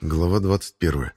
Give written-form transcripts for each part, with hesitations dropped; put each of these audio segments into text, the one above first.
Глава 21.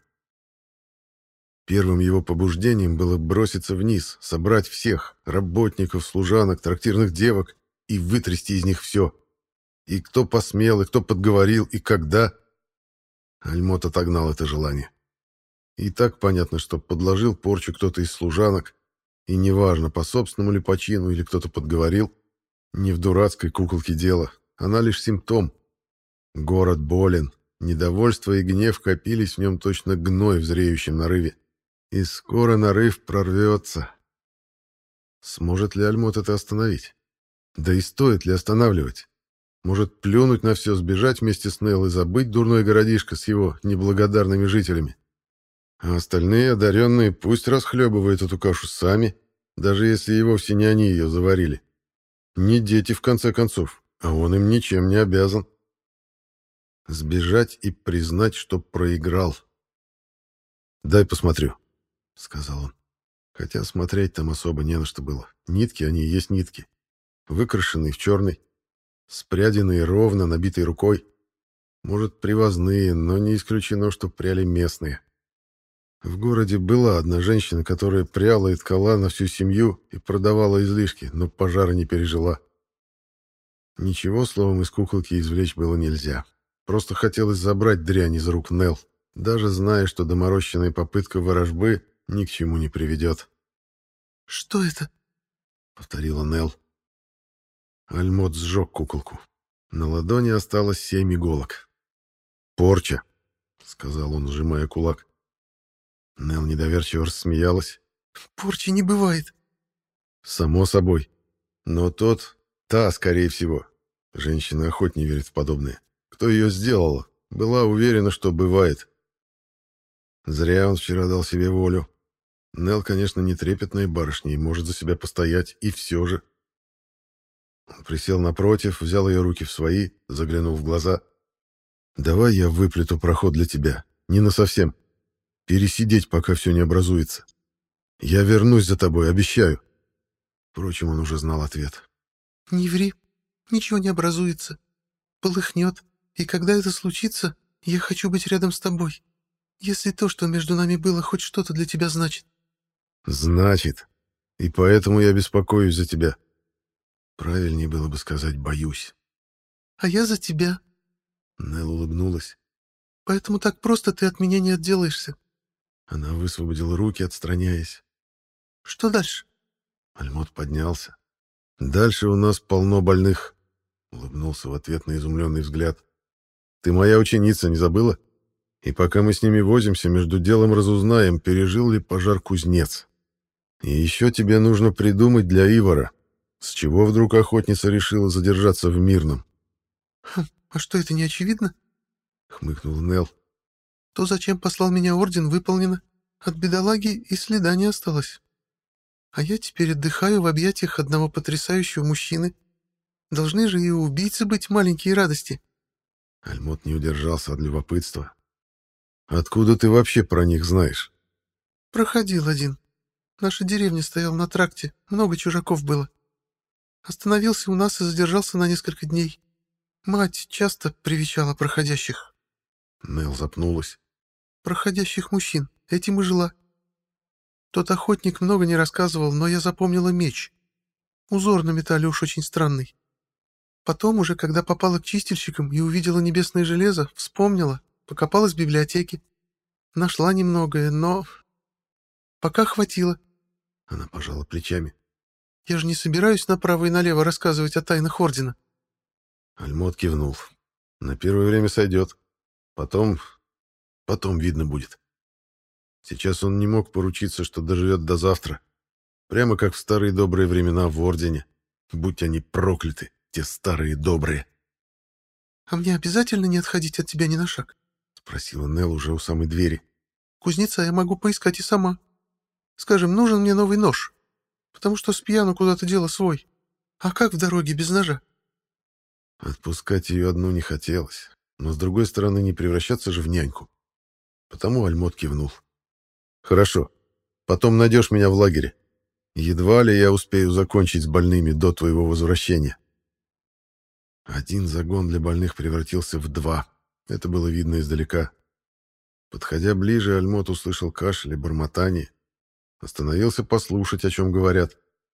Первым его побуждением было броситься вниз, собрать всех — работников, служанок, трактирных девок — и вытрясти из них все. И кто посмел, и кто подговорил, и когда. Альмот отогнал это желание. И так понятно, что подложил порчу кто-то из служанок, и неважно, по собственному ли почину или кто-то подговорил, не в дурацкой куколке дело, она лишь симптом. Город болен, недовольство и гнев копились в нем точно гной в зреющем нарыве. И скоро нарыв прорвется. Сможет ли Альмот это остановить? Да и стоит ли останавливать? Может, плюнуть на все, сбежать вместе с Нелл и забыть дурной городишко с его неблагодарными жителями? А остальные одаренные пусть расхлебывают эту кашу сами, даже если и вовсе не они ее заварили. Не дети, в конце концов, а он им ничем не обязан. Сбежать и признать, что проиграл. «Дай посмотрю», — сказал он. Хотя смотреть там особо не на что было. Нитки они и есть нитки. Выкрашенные в черный, спряденные ровно, набитой рукой. Может, привозные, но не исключено, что пряли местные. В городе была одна женщина, которая пряла и ткала на всю семью и продавала излишки, но пожара не пережила. Ничего, словом, из куколки извлечь было нельзя. Просто хотелось забрать дрянь из рук Нелл, даже зная, что доморощенная попытка ворожбы ни к чему не приведет. «Что это?» — повторила Нелл. Альмот сжег куколку. На ладони осталось 7 иголок. «Порча», — сказал он, сжимая кулак. Нелл недоверчиво рассмеялась. «Порчи не бывает». «Само собой. Но та, скорее всего. Женщина охоть не верит в подобное. Кто ее сделала, была уверена, что бывает. Зря он вчера дал себе волю. Нелл, конечно, не трепетная барышня и может за себя постоять, и все же». Он присел напротив, взял ее руки в свои, заглянул в глаза. «Давай я выплету проход для тебя. Не насовсем. Пересидеть, пока все не образуется. Я вернусь за тобой, обещаю». Впрочем, он уже знал ответ. «Не ври. Ничего не образуется. Полыхнет. И когда это случится, я хочу быть рядом с тобой. Если то, что между нами было, хоть что-то для тебя значит». «Значит. И поэтому я беспокоюсь за тебя». Правильнее было бы сказать «боюсь». «А я за тебя». Нелл улыбнулась. «Поэтому так просто ты от меня не отделаешься». Она высвободила руки, отстраняясь. «Что дальше?» Альмот поднялся. «Дальше у нас полно больных», — улыбнулся в ответ на изумленный взгляд. «Ты моя ученица, не забыла? И пока мы с ними возимся, между делом разузнаем, пережил ли пожар кузнец. И еще тебе нужно придумать для Ивара, с чего вдруг охотница решила задержаться в Мирном». «А что, это не очевидно?» — хмыкнул Нелл. «То, зачем послал меня орден, выполнено. От бедолаги и следа не осталось. А я теперь отдыхаю в объятиях одного потрясающего мужчины. Должны же и у убийцы быть маленькие радости». Альмот не удержался от любопытства. «Откуда ты вообще про них знаешь?» «Проходил один. Наша деревня стояла на тракте, много чужаков было. Остановился у нас и задержался на несколько дней. Мать часто привечала проходящих». Нелл запнулась. «Проходящих мужчин. Этим и жила. Тот охотник много не рассказывал, но я запомнила меч. Узор на металле уж очень странный. Потом уже, когда попала к чистильщикам и увидела небесное железо, вспомнила, покопалась в библиотеке. Нашла немногое, но... пока хватило». Она пожала плечами. «Я же не собираюсь направо и налево рассказывать о тайнах Ордена». Альмот кивнул. «На первое время сойдет. Потом видно будет». Сейчас он не мог поручиться, что доживет до завтра. Прямо как в старые добрые времена в Ордене. Будь они прокляты, те старые добрые. «А мне обязательно не отходить от тебя ни на шаг?» — спросила Нелл уже у самой двери. «Кузнеца я могу поискать и сама. Скажем, нужен мне новый нож, потому что с пьяну куда-то дела свой. А как в дороге без ножа?» Отпускать ее одну не хотелось, но, с другой стороны, не превращаться же в няньку. Потому Альмот кивнул. «Хорошо. Потом найдешь меня в лагере. Едва ли я успею закончить с больными до твоего возвращения». Один загон для больных превратился в 2. Это было видно издалека. Подходя ближе, Альмот услышал кашель и бормотание. Остановился послушать, о чем говорят.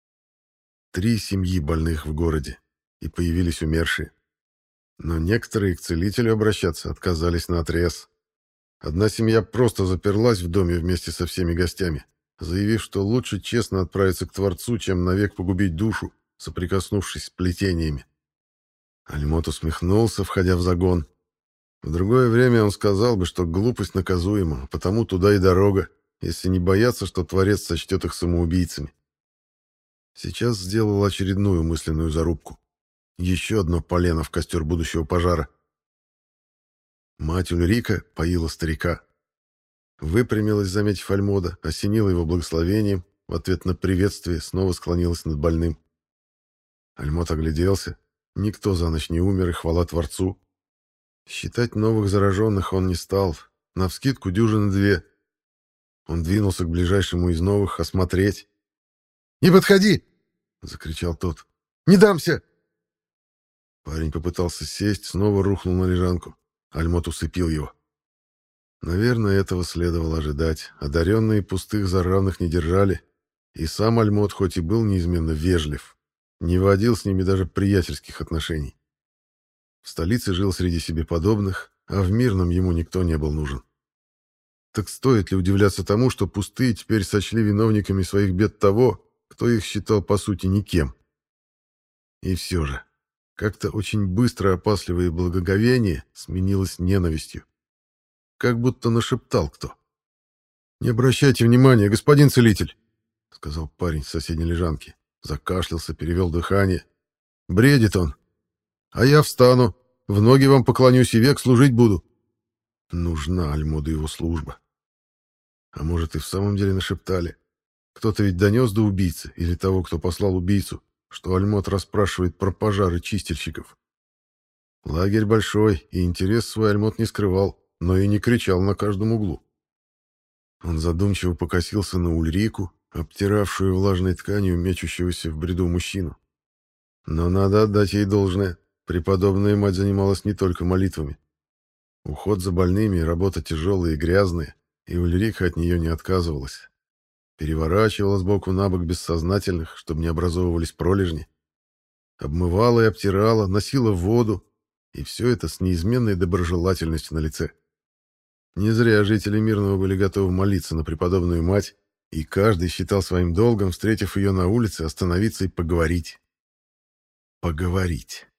3 семьи больных в городе, и появились умершие. Но некоторые к целителю обращаться отказались наотрез. Одна семья просто заперлась в доме вместе со всеми гостями, заявив, что лучше честно отправиться к Творцу, чем навек погубить душу, соприкоснувшись с плетениями. Альмот усмехнулся, входя в загон. В другое время он сказал бы, что глупость наказуема, а потому туда и дорога, если не бояться, что Творец сочтет их самоубийцами. Сейчас сделал очередную мысленную зарубку. Еще одно полено в костер будущего пожара. Мать Ульрика поила старика. Выпрямилась, заметив Альмода, осенила его благословением, в ответ на приветствие снова склонилась над больным. Альмот огляделся. Никто за ночь не умер, и хвала Творцу. Считать новых зараженных он не стал. Навскидку дюжины 2. Он двинулся к ближайшему из новых осмотреть. «Не подходи!» — закричал тот. «Не дамся!» Парень попытался сесть, снова рухнул на лежанку. Альмот усыпил его. Наверное, этого следовало ожидать. Одаренные пустых за равных не держали. И сам Альмот, хоть и был неизменно вежлив, не водил с ними даже приятельских отношений. В столице жил среди себе подобных, а в мирном ему никто не был нужен. Так стоит ли удивляться тому, что пустые теперь сочли виновниками своих бед того, кто их считал по сути никем? И все же, как-то очень быстро опасливое благоговение сменилось ненавистью. Как будто нашептал кто. «Не обращайте внимания, господин целитель», — сказал парень с соседней лежанки. Закашлялся, перевел дыхание. «Бредит он. А я встану, в ноги вам поклонюсь и век служить буду». Нужна Альмоду его служба. А может, и в самом деле нашептали. Кто-то ведь донес до убийцы или того, кто послал убийцу, что Альмот расспрашивает про пожары чистильщиков. Лагерь большой, и интерес свой Альмот не скрывал, но и не кричал на каждом углу. Он задумчиво покосился на Ульрику, обтиравшую влажной тканью мечущегося в бреду мужчину. Но надо отдать ей должное. Преподобная мать занималась не только молитвами. Уход за больными — работа тяжелая и грязная, и Ульрика от нее не отказывалась. Переворачивала сбоку на бок бессознательных, чтобы не образовывались пролежни. Обмывала и обтирала, носила воду, и все это с неизменной доброжелательностью на лице. Не зря жители Мирного были готовы молиться на преподобную мать, и каждый считал своим долгом, встретив ее на улице, остановиться и поговорить. Поговорить.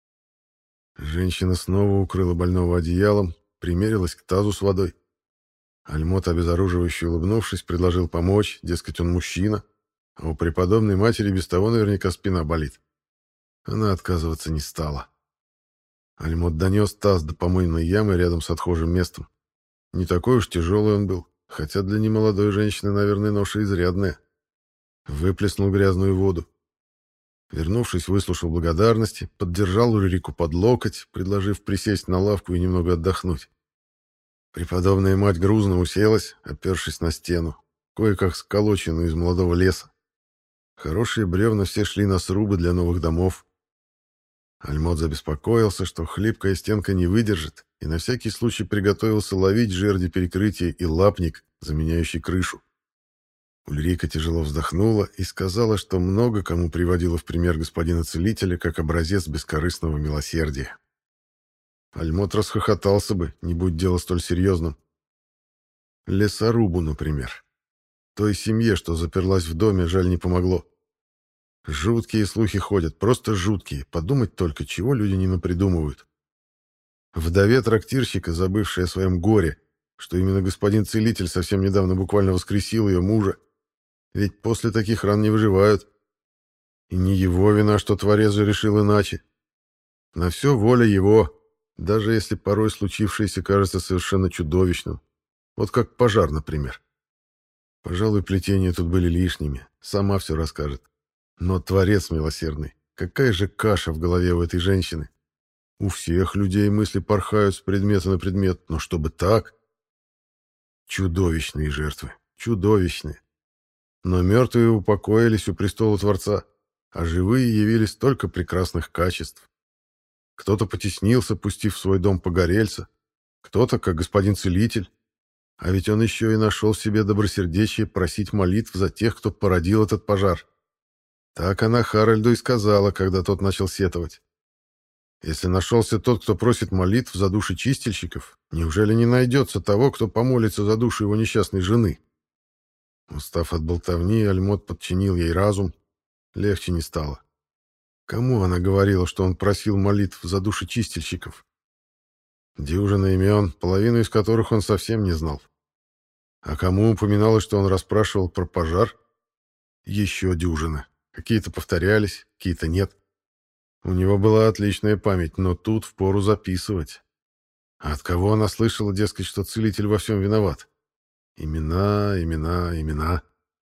Женщина снова укрыла больного одеялом, примерилась к тазу с водой. Альмот, обезоруживающе улыбнувшись, предложил помочь, дескать, он мужчина, а у преподобной матери без того наверняка спина болит. Она отказываться не стала. Альмот донес таз до помойной ямы рядом с отхожим местом. Не такой уж тяжелый он был, хотя для немолодой женщины, наверное, ноша изрядная. Выплеснул грязную воду. Вернувшись, выслушал благодарности, поддержал Ульрику под локоть, предложив присесть на лавку и немного отдохнуть. Преподобная мать грузно уселась, опершись на стену, кое-как сколоченную из молодого леса. Хорошие бревна все шли на срубы для новых домов. Альмот забеспокоился, что хлипкая стенка не выдержит, и на всякий случай приготовился ловить жерди перекрытия и лапник, заменяющий крышу. Ульрика тяжело вздохнула и сказала, что много кому приводила в пример господина целителя как образец бескорыстного милосердия. Альмот расхохотался бы, не будь дело столь серьезным. Лесорубу, например. Той семье, что заперлась в доме, жаль, не помогло. Жуткие слухи ходят, просто жуткие. Подумать только, чего люди не напридумывают. Вдове трактирщика, забывшей о своем горе, что именно господин целитель совсем недавно буквально воскресил ее мужа. Ведь после таких ран не выживают. И не его вина, что Творец же решил иначе. На все воля его, даже если порой случившееся кажется совершенно чудовищным. Вот как пожар, например. Пожалуй, плетения тут были лишними. Сама все расскажет. Но Творец милосердный. Какая же каша в голове у этой женщины. У всех людей мысли порхают с предмета на предмет, но чтобы так... Чудовищные жертвы. Чудовищные. Но мертвые упокоились у престола Творца, а живые явились столько прекрасных качеств. Кто-то потеснился, пустив в свой дом погорельца, кто-то, как господин целитель, А ведь он еще и нашел в себе добросердечие просить молитв за тех, кто породил этот пожар. Так она Харальду и сказала, когда тот начал сетовать. Если нашелся тот, кто просит молитв за души чистильщиков, неужели не найдется того, кто помолится за душу его несчастной жены? Устав от болтовни, Альмот подчинил ей разум. Легче не стало. Кому она говорила, что он просил молитв за души чистильщиков? Дюжина имен, половину из которых он совсем не знал. А кому упоминалось, что он расспрашивал про пожар? Еще дюжина. Какие-то повторялись, какие-то нет. У него была отличная память, но тут впору записывать. А от кого она слышала, дескать, что целитель во всем виноват? Имена, имена, имена.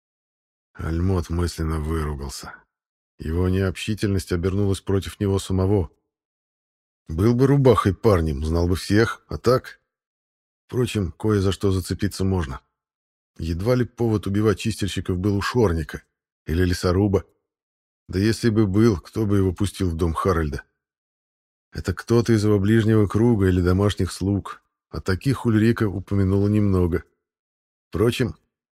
Альмот мысленно выругался. Его необщительность обернулась против него самого. Был бы рубахой парнем, знал бы всех, а так... Впрочем, кое за что зацепиться можно. Едва ли повод убивать чистильщиков был у Шорника или лесоруба. Да если бы был, кто бы его пустил в дом Харальда? Это кто-то из его ближнего круга или домашних слуг, а таких Ульрика упомянула немного. Впрочем,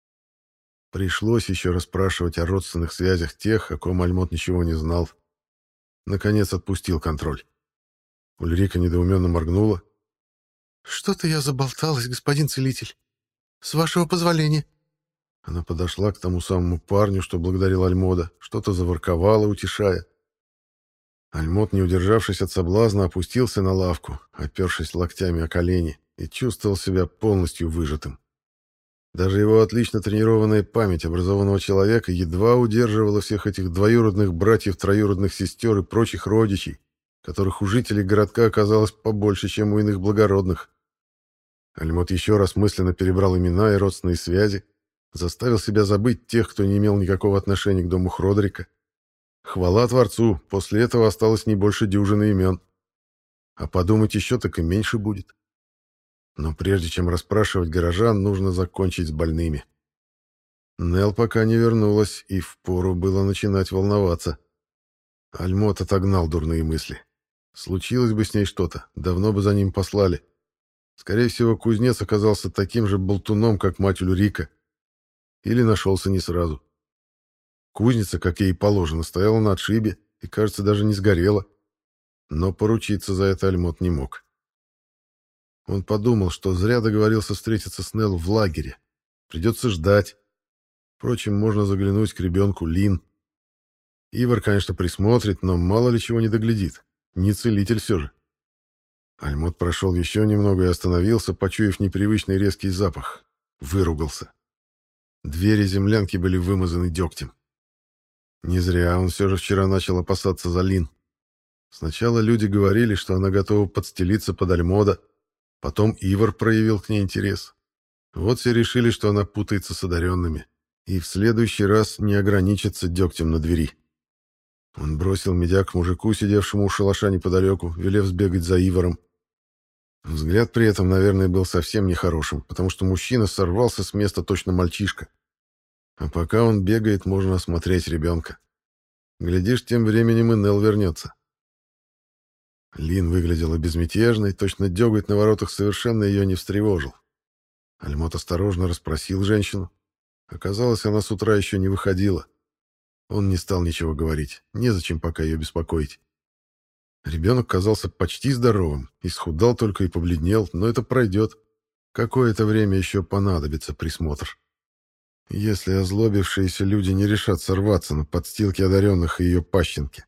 пришлось еще расспрашивать о родственных связях тех, о ком Альмот ничего не знал. Наконец отпустил контроль. Ульрика недоуменно моргнула. «Что-то я заболталась, господин целитель. С вашего позволения». Она подошла к тому самому парню, что благодарил Альмода, что-то заворковала, утешая. Альмот, не удержавшись от соблазна, опустился на лавку, опершись локтями о колени, и чувствовал себя полностью выжатым. Даже его отлично тренированная память образованного человека едва удерживала всех этих двоюродных братьев, троюродных сестер и прочих родичей, которых у жителей городка оказалось побольше, чем у иных благородных. Альмот еще раз мысленно перебрал имена и родственные связи, заставил себя забыть тех, кто не имел никакого отношения к дому Хродрика. Хвала Творцу, после этого осталось не больше дюжины имен. А подумать еще так и меньше будет. Но прежде чем расспрашивать горожан, нужно закончить с больными. Нел пока не вернулась, и впору было начинать волноваться. Альмот отогнал дурные мысли. Случилось бы с ней что-то, давно бы за ним послали. Скорее всего, кузнец оказался таким же болтуном, как мать Ульрика. Или нашелся не сразу. Кузница, как ей положено, стояла на отшибе и, кажется, даже не сгорела. Но поручиться за это Альмот не мог. Он подумал, что зря договорился встретиться с Нелл в лагере. Придется ждать. Впрочем, можно заглянуть к ребенку Лин. Ивар, конечно, присмотрит, но мало ли чего не доглядит. Не целитель все же. Альмот прошел еще немного и остановился, почуяв непривычный резкий запах. Выругался. Двери землянки были вымазаны дегтем. Не зря он все же вчера начал опасаться за Лин. Сначала люди говорили, что она готова подстелиться под Альмода, потом Ивар проявил к ней интерес. Вот все решили, что она путается с одаренными, и в следующий раз не ограничится дегтем на двери. Он бросил медяк мужику, сидевшему у шалаша неподалеку, велев сбегать за Иваром. Взгляд при этом, наверное, был совсем нехорошим, потому что мужчина сорвался с места точно мальчишка. А пока он бегает, можно осмотреть ребенка. Глядишь, тем временем и Нелл вернется. Лин выглядела безмятежной, точно деготь на воротах совершенно ее не встревожил. Альмот осторожно расспросил женщину. Оказалось, она с утра еще не выходила. Он не стал ничего говорить, незачем пока ее беспокоить. Ребенок казался почти здоровым, исхудал только и побледнел, но это пройдет. Какое-то время еще понадобится присмотр. Если озлобившиеся люди не решат сорваться на подстилке одаренных и ее пащенки.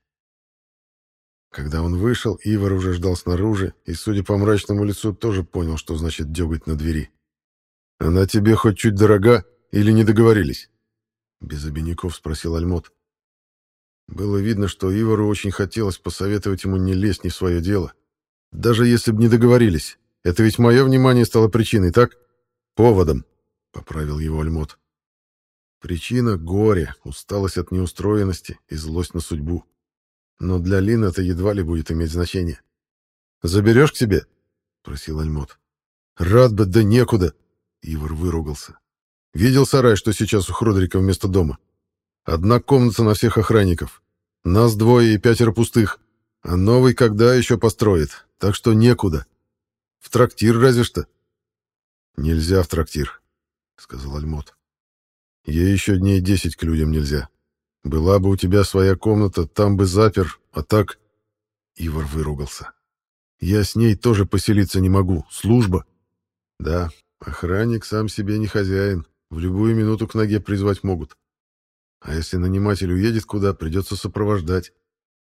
Когда он вышел, Ивар уже ждал снаружи, и, судя по мрачному лицу, тоже понял, что значит деготь на двери. «Она тебе хоть чуть дорога или не договорились?» Без обиняков спросил Альмот. Было видно, что Ивару очень хотелось посоветовать ему не лезть не в свое дело. Даже если бы не договорились. Это ведь мое внимание стало причиной, так? Поводом, — поправил его Альмот. Причина — горе, усталость от неустроенности и злость на судьбу. Но для Лин это едва ли будет иметь значение. «Заберешь к себе?» — просил Альмот. «Рад бы, да некуда!» — Ивар выругался. «Видел сарай, что сейчас у Хродрика вместо дома? Одна комната на всех охранников. Нас двое и 5 пустых. А новый когда еще построит, так что некуда. В трактир разве что». «Нельзя в трактир», — сказал Альмот. «Ей еще дней 10 к людям нельзя. Была бы у тебя своя комната, там бы запер, а так...» Ивар выругался. «Я с ней тоже поселиться не могу. Служба». «Да, охранник сам себе не хозяин. В любую минуту к ноге призвать могут. А если наниматель уедет куда, придется сопровождать».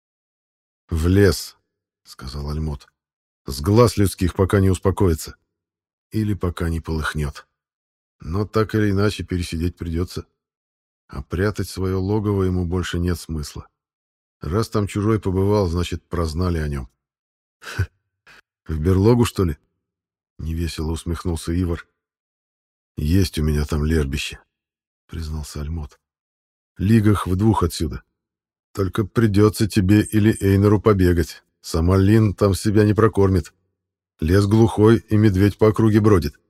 «В лес», — сказал Альмот. «С глаз людских, пока не успокоится. Или пока не полыхнет. Но так или иначе пересидеть придется. А прятать свое логово ему больше нет смысла. Раз там чужой побывал, значит, прознали о нем». «В берлогу, что ли?» — невесело усмехнулся Ивар. «Есть у меня там лежбище», — признался Альмот. «Лигах в 2 отсюда. Только придется тебе или Эйнеру побегать. Сама Лин там себя не прокормит. Лес глухой, и медведь по округе бродит».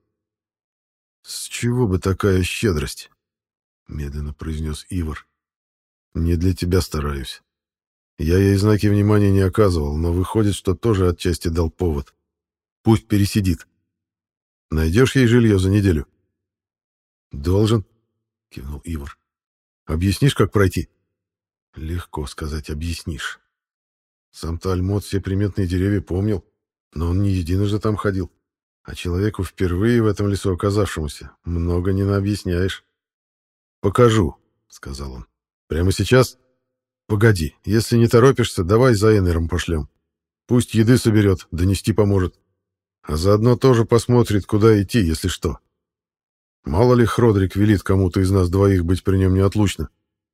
«С чего бы такая щедрость?» — медленно произнес Ивар. «Не для тебя стараюсь. Я ей знаки внимания не оказывал, но выходит, что тоже отчасти дал повод. Пусть пересидит. Найдешь ей жилье за неделю?» «Должен», — кивнул Ивар. «Объяснишь, как пройти?» «Легко сказать, объяснишь. Сам-то Альмот все приметные деревья помнил, но он не единожды там ходил. А человеку, впервые в этом лесу оказавшемуся, много не наобъясняешь». «Покажу», — сказал он. «Прямо сейчас?» «Погоди, если не торопишься, давай за Энером пошлем. Пусть еды соберет, донести поможет. А заодно тоже посмотрит, куда идти, если что. Мало ли Хродрик велит кому-то из нас двоих быть при нем неотлучно».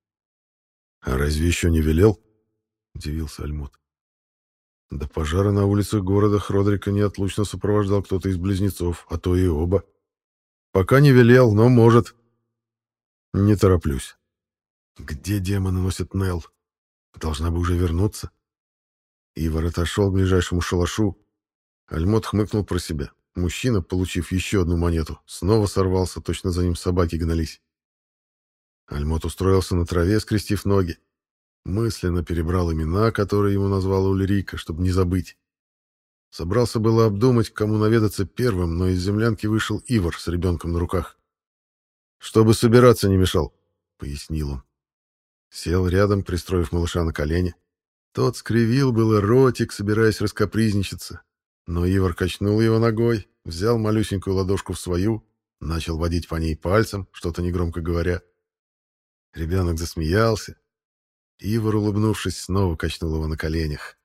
«А разве еще не велел?» — удивился Альмут. До пожара на улицах города Хродрика неотлучно сопровождал кто-то из близнецов, а то и оба. «Пока не велел, но может». «Не тороплюсь. Где демоны носят Нелл? Должна бы уже вернуться». Ивар отошел к ближайшему шалашу. Альмот хмыкнул про себя. Мужчина, получив еще одну монету, снова сорвался, точно за ним собаки гнались. Альмот устроился на траве, скрестив ноги. Мысленно перебрал имена, которые ему назвала Ульрика, чтобы не забыть. Собрался было обдумать, кому наведаться первым, но из землянки вышел Ивар с ребенком на руках. «Чтобы собираться не мешал», — пояснил он. Сел рядом, пристроив малыша на колени. Тот скривил было ротик, собираясь раскапризничаться. Но Ивар качнул его ногой, взял малюсенькую ладошку в свою, начал водить по ней пальцем, что-то негромко говоря. Ребенок засмеялся. Ивар, улыбнувшись, снова качнул его на коленях.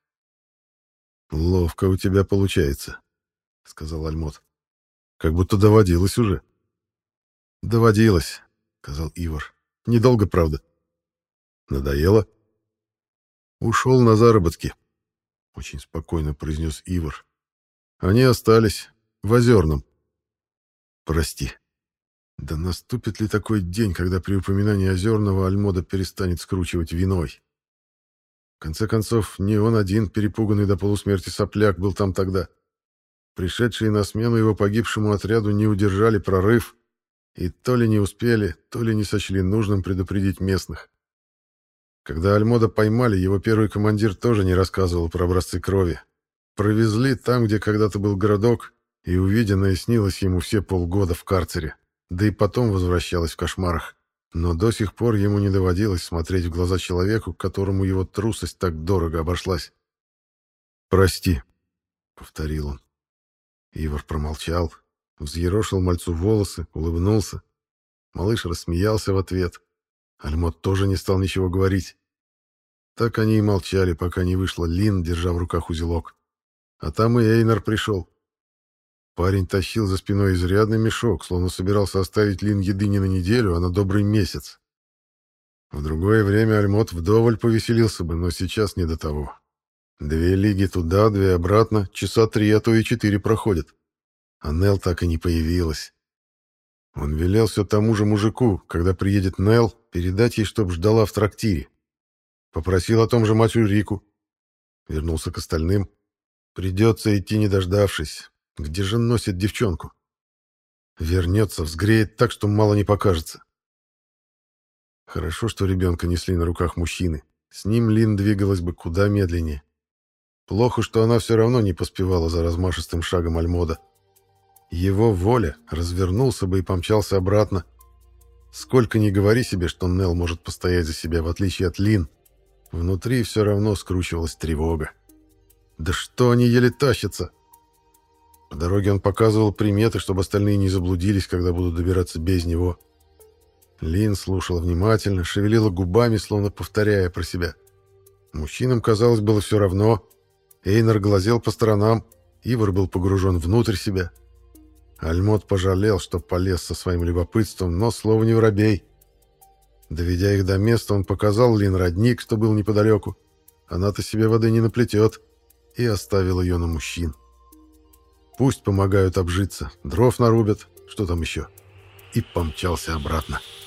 «Ловко у тебя получается», — сказал Альмот. «Как будто доводилось уже». «Доводилось», — сказал Ивар. «Недолго, правда». «Надоело?» «Ушел на заработки», — очень спокойно произнес Ивар. «Они остались в Озерном». «Прости. Да наступит ли такой день, когда при упоминании Озерного Альмода перестанет скручивать виной? В конце концов, не он один, перепуганный до полусмерти сопляк, был там тогда. Пришедшие на смену его погибшему отряду не удержали прорыв, и то ли не успели, то ли не сочли нужным предупредить местных. Когда Альмода поймали, его первый командир тоже не рассказывал про образцы крови. Провезли там, где когда-то был городок, и увиденное снилось ему все полгода в карцере, да и потом возвращалось в кошмарах. Но до сих пор ему не доводилось смотреть в глаза человеку, которому его трусость так дорого обошлась. «Прости», — повторил он. Ивар промолчал, взъерошил мальцу волосы, улыбнулся. Малыш рассмеялся в ответ. Альмот тоже не стал ничего говорить. Так они и молчали, пока не вышла Лин, держа в руках узелок. А там и Эйнар пришел. Парень тащил за спиной изрядный мешок, словно собирался оставить Лин еды не на неделю, а на добрый месяц. В другое время Альмот вдоволь повеселился бы, но сейчас не до того. 2 лиги туда, 2 обратно, часа 3, а то и 4 проходят. А Нелл так и не появилась. Он велел все тому же мужику, когда приедет Нелл, передать ей, чтоб ждала в трактире. Попросил о том же мать Ульрику. Вернулся к остальным. Придется идти, не дождавшись. Где же носит девчонку? Вернется, взгреет так, что мало не покажется. Хорошо, что ребенка несли на руках мужчины. С ним Лин двигалась бы куда медленнее. Плохо, что она все равно не поспевала за размашистым шагом Альмода. Его воля, развернулся бы и помчался обратно. Сколько ни говори себе, что Нелл может постоять за себя, в отличие от Лин, внутри все равно скручивалась тревога. Да что они еле тащатся! По дороге он показывал приметы, чтобы остальные не заблудились, когда будут добираться без него. Лин слушала внимательно, шевелила губами, словно повторяя про себя. Мужчинам, казалось, было все равно. Эйнар глазел по сторонам, Ивар был погружен внутрь себя. Альмот пожалел, что полез со своим любопытством, но слово не воробей. Доведя их до места, он показал Лин родник, что был неподалеку. Она-то себе воды не наплетет, и оставил ее на мужчин. Пусть помогают обжиться, дров нарубят, что там еще, и помчался обратно.